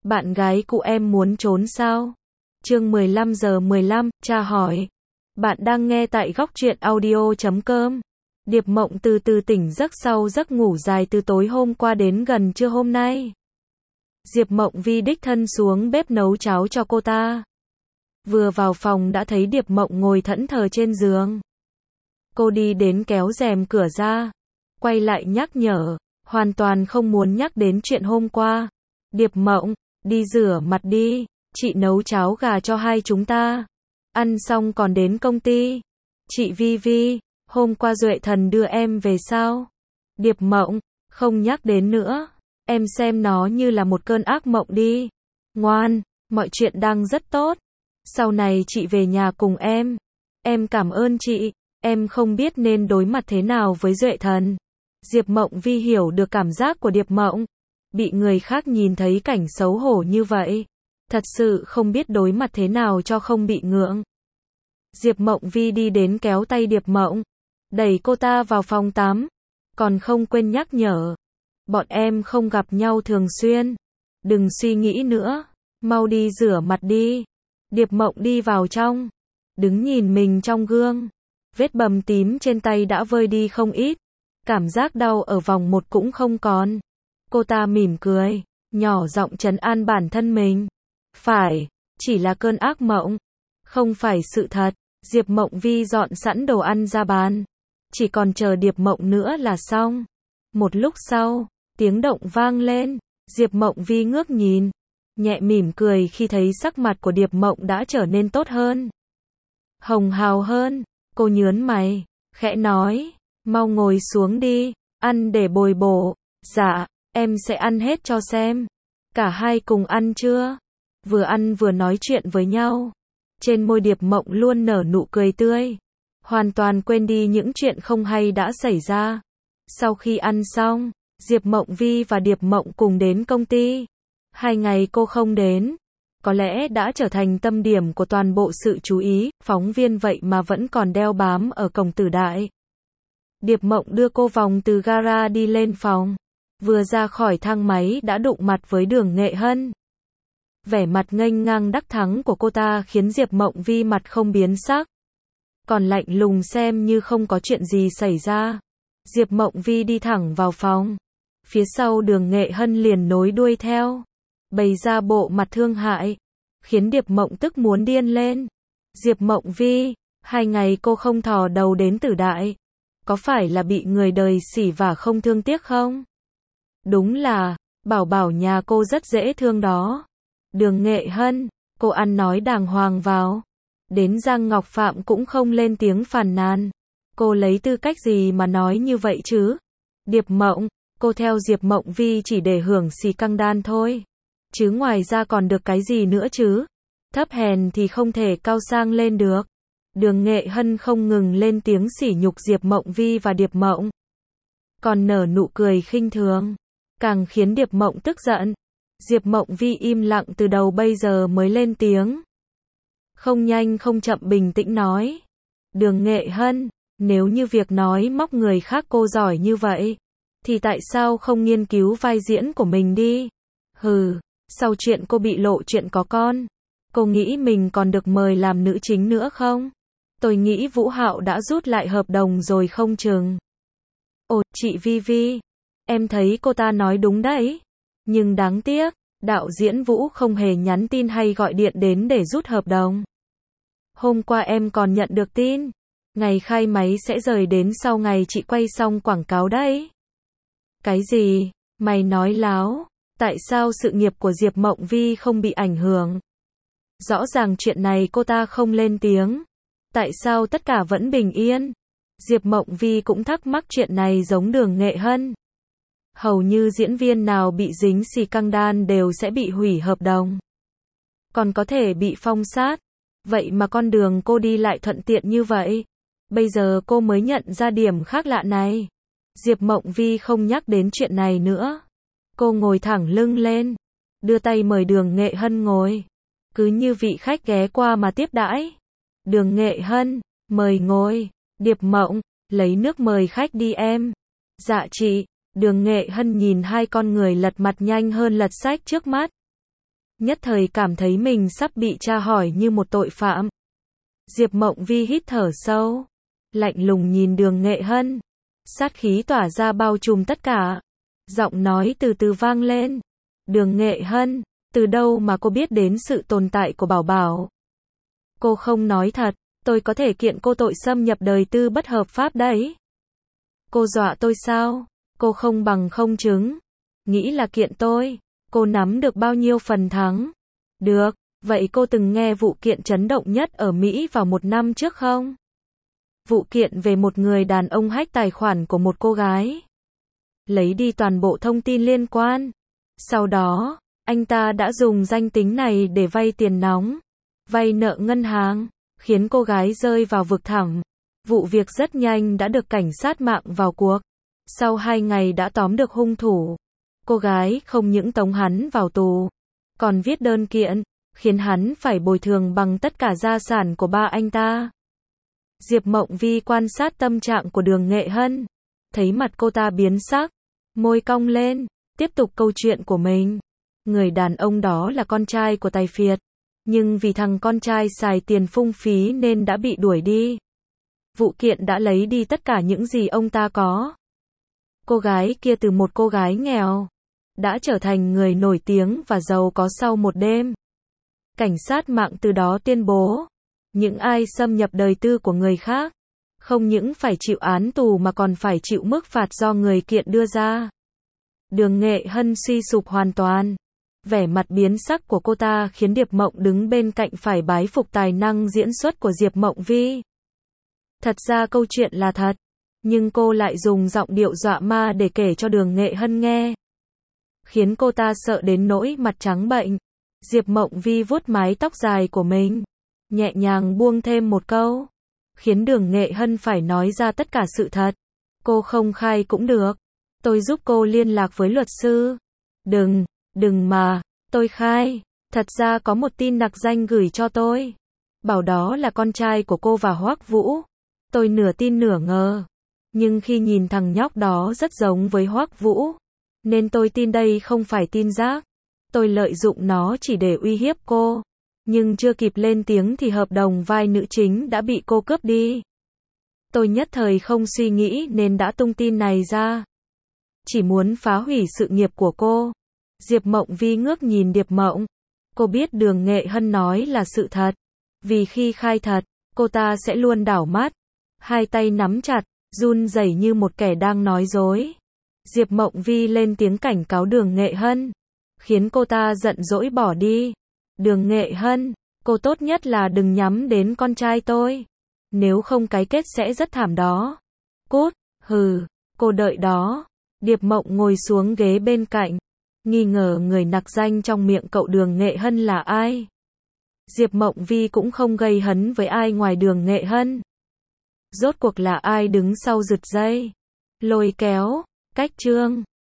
Bạn gái cụ em muốn trốn sao? Chương 15:15, cha hỏi. Bạn đang nghe tại góc truyện audio.com. Điệp Mộng từ từ tỉnh giấc sau giấc ngủ dài từ tối hôm qua đến gần trưa hôm nay. Diệp Mộng Vi đích thân xuống bếp nấu cháo cho cô ta. Vừa vào phòng đã thấy Điệp Mộng ngồi thẫn thờ trên giường. Cô đi đến kéo rèm cửa ra, quay lại nhắc nhở, hoàn toàn không muốn nhắc đến chuyện hôm qua. Điệp Mộng, đi rửa mặt đi, chị nấu cháo gà cho hai chúng ta. Ăn xong còn đến công ty. Chị Vi Vi, hôm qua Duệ Thần đưa em về sao? Điệp Mộng, không nhắc đến nữa. Em xem nó như là một cơn ác mộng đi. Ngoan, mọi chuyện đang rất tốt. Sau này chị về nhà cùng em. Em cảm ơn chị. Em không biết nên đối mặt thế nào với Duệ Thần. Diệp Mộng Vi hiểu được cảm giác của Điệp Mộng. Bị người khác nhìn thấy cảnh xấu hổ như vậy. Thật sự không biết đối mặt thế nào cho không bị ngượng. Diệp Mộng Vi đi đến kéo tay Điệp Mộng, đẩy cô ta vào phòng tắm. Còn không quên nhắc nhở. Bọn em không gặp nhau thường xuyên. Đừng suy nghĩ nữa. Mau đi rửa mặt đi. Điệp Mộng đi vào trong. Đứng nhìn mình trong gương. Vết bầm tím trên tay đã vơi đi không ít. Cảm giác đau ở vòng một cũng không còn. Cô ta mỉm cười, nhỏ giọng trấn an bản thân mình. Phải, chỉ là cơn ác mộng. Không phải sự thật. Diệp Mộng Vi dọn sẵn đồ ăn ra bàn. Chỉ còn chờ Điệp Mộng nữa là xong. Một lúc sau, tiếng động vang lên. Diệp Mộng Vi ngước nhìn, nhẹ mỉm cười khi thấy sắc mặt của Điệp Mộng đã trở nên tốt hơn. Hồng hào hơn. Cô nhớn mày, khẽ nói, mau ngồi xuống đi, ăn để bồi bổ. Dạ, em sẽ ăn hết cho xem. Cả hai cùng ăn chưa? Vừa ăn vừa nói chuyện với nhau. Trên môi Điệp Mộng luôn nở nụ cười tươi. Hoàn toàn quên đi những chuyện không hay đã xảy ra. Sau khi ăn xong, Diệp Mộng Vi và Điệp Mộng cùng đến công ty. 2 ngày cô không đến, có lẽ đã trở thành tâm điểm của toàn bộ sự chú ý, phóng viên vậy mà vẫn còn đeo bám ở cổng Tử Đại. Điệp Mộng đưa cô vòng từ gara đi lên phòng. Vừa ra khỏi thang máy đã đụng mặt với Đường Nghệ Hân. Vẻ mặt nghênh ngang đắc thắng của cô ta khiến Diệp Mộng Vi mặt không biến sắc. Còn lạnh lùng xem như không có chuyện gì xảy ra. Diệp Mộng Vi đi thẳng vào phòng. Phía sau Đường Nghệ Hân liền nối đuôi theo. Bày ra bộ mặt thương hại. Khiến Điệp Mộng tức muốn điên lên. Diệp Mộng Vi, 2 ngày cô không thò đầu đến Tử Đại. Có phải là bị người đời xỉ vả không thương tiếc không? Đúng là, bảo bảo nhà cô rất dễ thương đó. Đường Nghệ Hân, cô ăn nói đàng hoàng vào. Đến Giang Ngọc Phạm cũng không lên tiếng phàn nàn. Cô lấy tư cách gì mà nói như vậy chứ? Điệp Mộng, cô theo Diệp Mộng Vi chỉ để hưởng xì căng đan thôi. Chứ ngoài ra còn được cái gì nữa chứ? Thấp hèn thì không thể cao sang lên được. Đường Nghệ Hân không ngừng lên tiếng sỉ nhục Diệp Mộng Vi và Điệp Mộng. Còn nở nụ cười khinh thường. Càng khiến Điệp Mộng tức giận. Diệp Mộng Vi im lặng từ đầu bây giờ mới lên tiếng. Không nhanh không chậm bình tĩnh nói. Đường Nghệ Hân, nếu như việc nói móc người khác cô giỏi như vậy, thì tại sao không nghiên cứu vai diễn của mình đi? Hừ, sau chuyện cô bị lộ chuyện có con, cô nghĩ mình còn được mời làm nữ chính nữa không? Tôi nghĩ Vũ Hạo đã rút lại hợp đồng rồi không chừng. Ồ, chị Vi Vi, em thấy cô ta nói đúng đấy. Nhưng đáng tiếc, đạo diễn Vũ không hề nhắn tin hay gọi điện đến để rút hợp đồng. Hôm qua em còn nhận được tin. Ngày khai máy sẽ rời đến sau ngày chị quay xong quảng cáo đấy. Cái gì? Mày nói láo. Tại sao sự nghiệp của Diệp Mộng Vi không bị ảnh hưởng? Rõ ràng chuyện này cô ta không lên tiếng. Tại sao tất cả vẫn bình yên? Diệp Mộng Vi cũng thắc mắc chuyện này giống Đường Nghệ Hân. Hầu như diễn viên nào bị dính xì căng đan đều sẽ bị hủy hợp đồng. Còn có thể bị phong sát. Vậy mà con đường cô đi lại thuận tiện như vậy. Bây giờ cô mới nhận ra điểm khác lạ này. Diệp Mộng Vi không nhắc đến chuyện này nữa. Cô ngồi thẳng lưng lên. Đưa tay mời Đường Nghệ Hân ngồi. Cứ như vị khách ghé qua mà tiếp đãi. Đường Nghệ Hân, mời ngồi. Điệp Mộng, lấy nước mời khách đi em. Dạ chị. Đường Nghệ Hân nhìn hai con người lật mặt nhanh hơn lật sách trước mắt. nhất thời cảm thấy mình sắp bị tra hỏi như một tội phạm. Diệp Mộng Vi hít thở sâu, lạnh lùng nhìn Đường Nghệ Hân, sát khí tỏa ra bao trùm tất cả. Giọng nói từ từ vang lên, Đường Nghệ Hân, từ đâu mà cô biết đến sự tồn tại của Bảo Bảo? Cô không nói thật, tôi có thể kiện cô tội xâm nhập đời tư bất hợp pháp đấy. Cô dọa tôi sao? Cô không bằng không chứng. Nghĩ là kiện tôi, cô nắm được bao nhiêu phần thắng? Được, vậy cô từng nghe vụ kiện chấn động nhất ở Mỹ vào 1 năm trước không? Vụ kiện về một người đàn ông hack tài khoản của một cô gái, lấy đi toàn bộ thông tin liên quan. Sau đó, anh ta đã dùng danh tính này để vay tiền nóng, vay nợ ngân hàng, khiến cô gái rơi vào vực thẳm. Vụ việc rất nhanh đã được cảnh sát mạng vào cuộc. Sau 2 ngày đã tóm được hung thủ. Cô gái không những tống hắn vào tù, còn viết đơn kiện, khiến hắn phải bồi thường bằng tất cả gia sản của ba anh ta. Diệp Mộng Vi quan sát tâm trạng của Đường Nghệ Hân, thấy mặt cô ta biến sắc, môi cong lên, tiếp tục câu chuyện của mình. Người đàn ông đó là con trai của Tài Phiệt, nhưng vì thằng con trai xài tiền phung phí nên đã bị đuổi đi. Vụ kiện đã lấy đi tất cả những gì ông ta có. Cô gái kia từ một cô gái nghèo, đã trở thành người nổi tiếng và giàu có sau một đêm. Cảnh sát mạng từ đó tuyên bố, những ai xâm nhập đời tư của người khác, không những phải chịu án tù mà còn phải chịu mức phạt do người kiện đưa ra. Đường Nghệ Hân suy sụp hoàn toàn. Vẻ mặt biến sắc của cô ta khiến Diệp Mộng đứng bên cạnh phải bái phục tài năng diễn xuất của Diệp Mộng Vi. Thật ra câu chuyện là thật, nhưng cô lại dùng giọng điệu dọa ma để kể cho Đường Nghệ Hân nghe, khiến cô ta sợ đến nỗi mặt trắng bệch. Diệp Mộng Vi vuốt mái tóc dài của mình, nhẹ nhàng buông thêm một câu, khiến Đường Nghệ Hân phải nói ra tất cả sự thật. Cô không khai cũng được, tôi giúp cô liên lạc với luật sư. Đừng mà, tôi khai, thật ra có một tin nặc danh gửi cho tôi, bảo đó là con trai của cô và Hoắc Vũ. Tôi nửa tin nửa ngờ, nhưng khi nhìn thằng nhóc đó rất giống với Hoắc Vũ, nên tôi tin đây không phải tin rác. Tôi lợi dụng nó chỉ để uy hiếp cô, nhưng chưa kịp lên tiếng thì hợp đồng vai nữ chính đã bị cô cướp đi. Tôi nhất thời không suy nghĩ nên đã tung tin này ra, chỉ muốn phá hủy sự nghiệp của cô. Diệp Mộng Vi ngước nhìn Diệp Mộng. Cô biết Đường Nghệ Hân nói là sự thật, vì khi khai thật, cô ta sẽ luôn đảo mắt, hai tay nắm chặt, run rẩy như một kẻ đang nói dối. Diệp Mộng Vi lên tiếng cảnh cáo Đường Nghệ Hân, khiến cô ta giận dỗi bỏ đi. Đường Nghệ Hân, cô tốt nhất là đừng nhắm đến con trai tôi, nếu không cái kết sẽ rất thảm đó. Cút, hừ, cô đợi đó. Diệp Mộng ngồi xuống ghế bên cạnh, nghi ngờ người nặc danh trong miệng cậu Đường Nghệ Hân là ai. Diệp Mộng Vi cũng không gây hấn với ai ngoài Đường Nghệ Hân. Rốt cuộc là ai đứng sau giật dây, lôi kéo, cách chương.